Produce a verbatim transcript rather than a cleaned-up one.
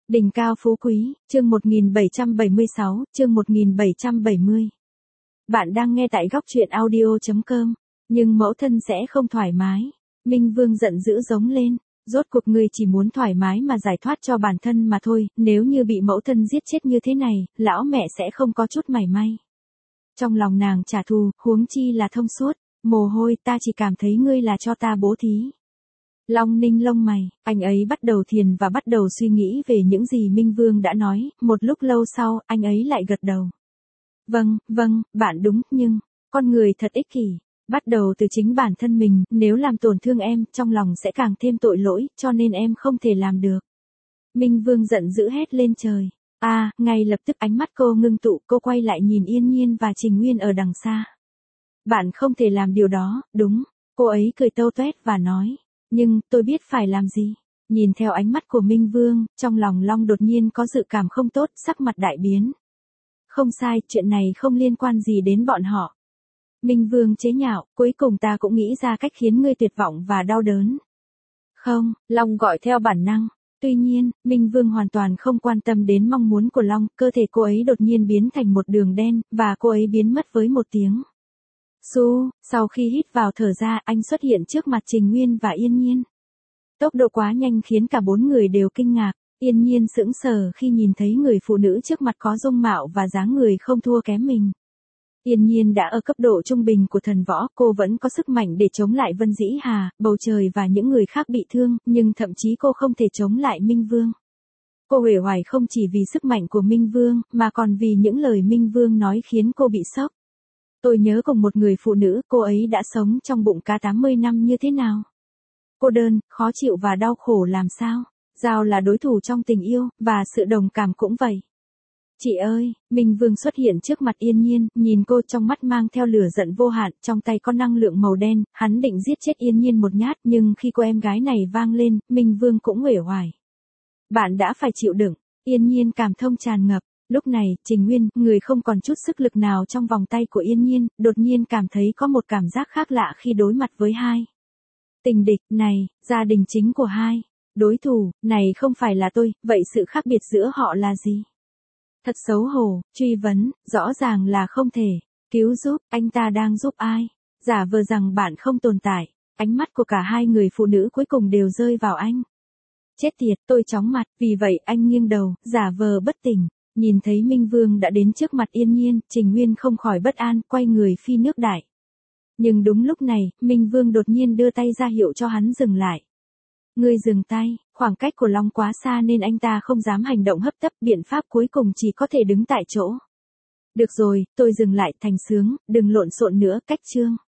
Đỉnh cao phú quý, chương một nghìn bảy trăm bảy mươi sáu, chương một nghìn bảy trăm bảy mươi. Bạn đang nghe tại góc truyện audio chấm com, nhưng mẫu thân sẽ không thoải mái. Minh Vương giận dữ giống lên, rốt cuộc ngươi chỉ muốn thoải mái mà giải thoát cho bản thân mà thôi, nếu như bị mẫu thân giết chết như thế này, lão mẹ sẽ không có chút mảy may. Trong lòng nàng trả thù, huống chi là thông suốt, mồ hôi, ta chỉ cảm thấy ngươi là cho ta bố thí. Long ninh lông mày, anh ấy bắt đầu thiền và bắt đầu suy nghĩ về những gì Minh Vương đã nói, một lúc lâu sau, anh ấy lại gật đầu. Vâng, vâng, bạn đúng, nhưng, con người thật ích kỷ, bắt đầu từ chính bản thân mình, nếu làm tổn thương em, trong lòng sẽ càng thêm tội lỗi, cho nên em không thể làm được. Minh Vương giận dữ hét lên trời. A, à, ngay lập tức ánh mắt cô ngưng tụ, cô quay lại nhìn Yên Nhiên và Trình Nguyên ở đằng xa. Bạn không thể làm điều đó, đúng, cô ấy cười tâu tuét và nói. Nhưng, tôi biết phải làm gì. Nhìn theo ánh mắt của Minh Vương, trong lòng Long đột nhiên có dự cảm không tốt, sắc mặt đại biến. Không sai, chuyện này không liên quan gì đến bọn họ. Minh Vương chế nhạo, cuối cùng ta cũng nghĩ ra cách khiến ngươi tuyệt vọng và đau đớn. Không, Long gọi theo bản năng. Tuy nhiên, Minh Vương hoàn toàn không quan tâm đến mong muốn của Long, cơ thể cô ấy đột nhiên biến thành một đường đen, và cô ấy biến mất với một tiếng. Su, sau khi hít vào thở ra, anh xuất hiện trước mặt Trình Nguyên và Yên Nhiên. Tốc độ quá nhanh khiến cả bốn người đều kinh ngạc, Yên Nhiên sững sờ khi nhìn thấy người phụ nữ trước mặt có dung mạo và dáng người không thua kém mình. Yên Nhiên đã ở cấp độ trung bình của thần võ, cô vẫn có sức mạnh để chống lại Vân Dĩ Hà, bầu trời và những người khác bị thương, nhưng thậm chí cô không thể chống lại Minh Vương. Cô uể oải không chỉ vì sức mạnh của Minh Vương, mà còn vì những lời Minh Vương nói khiến cô bị sốc. Tôi nhớ cùng một người phụ nữ, cô ấy đã sống trong bụng cá tám mươi năm như thế nào. Cô đơn, khó chịu và đau khổ làm sao. Giao là đối thủ trong tình yêu, và sự đồng cảm cũng vậy. Chị ơi, Minh Vương xuất hiện trước mặt Yên Nhiên, nhìn cô trong mắt mang theo lửa giận vô hạn, trong tay có năng lượng màu đen, hắn định giết chết Yên Nhiên một nhát, nhưng khi cô em gái này vang lên, Minh Vương cũng uể oải. Bạn đã phải chịu đựng, Yên Nhiên cảm thông tràn ngập. Lúc này, Trình Nguyên, người không còn chút sức lực nào trong vòng tay của Yên Nhiên, đột nhiên cảm thấy có một cảm giác khác lạ khi đối mặt với hai. Tình địch, này, gia đình chính của hai. Đối thủ, này không phải là tôi, vậy sự khác biệt giữa họ là gì? Thật xấu hổ, truy vấn, rõ ràng là không thể. Cứu giúp, anh ta đang giúp ai? Giả vờ rằng bạn không tồn tại. Ánh mắt của cả hai người phụ nữ cuối cùng đều rơi vào anh. Chết tiệt, tôi chóng mặt, vì vậy anh nghiêng đầu, giả vờ bất tỉnh. Nhìn thấy Minh Vương đã đến trước mặt Yên Nhiên, Trình Nguyên không khỏi bất an, quay người phi nước đại. Nhưng đúng lúc này, Minh Vương đột nhiên đưa tay ra hiệu cho hắn dừng lại. Ngươi dừng tay, khoảng cách của Long quá xa nên anh ta không dám hành động hấp tấp, biện pháp cuối cùng chỉ có thể đứng tại chỗ. Được rồi, tôi dừng lại, thành sướng, đừng lộn xộn nữa, cách chương.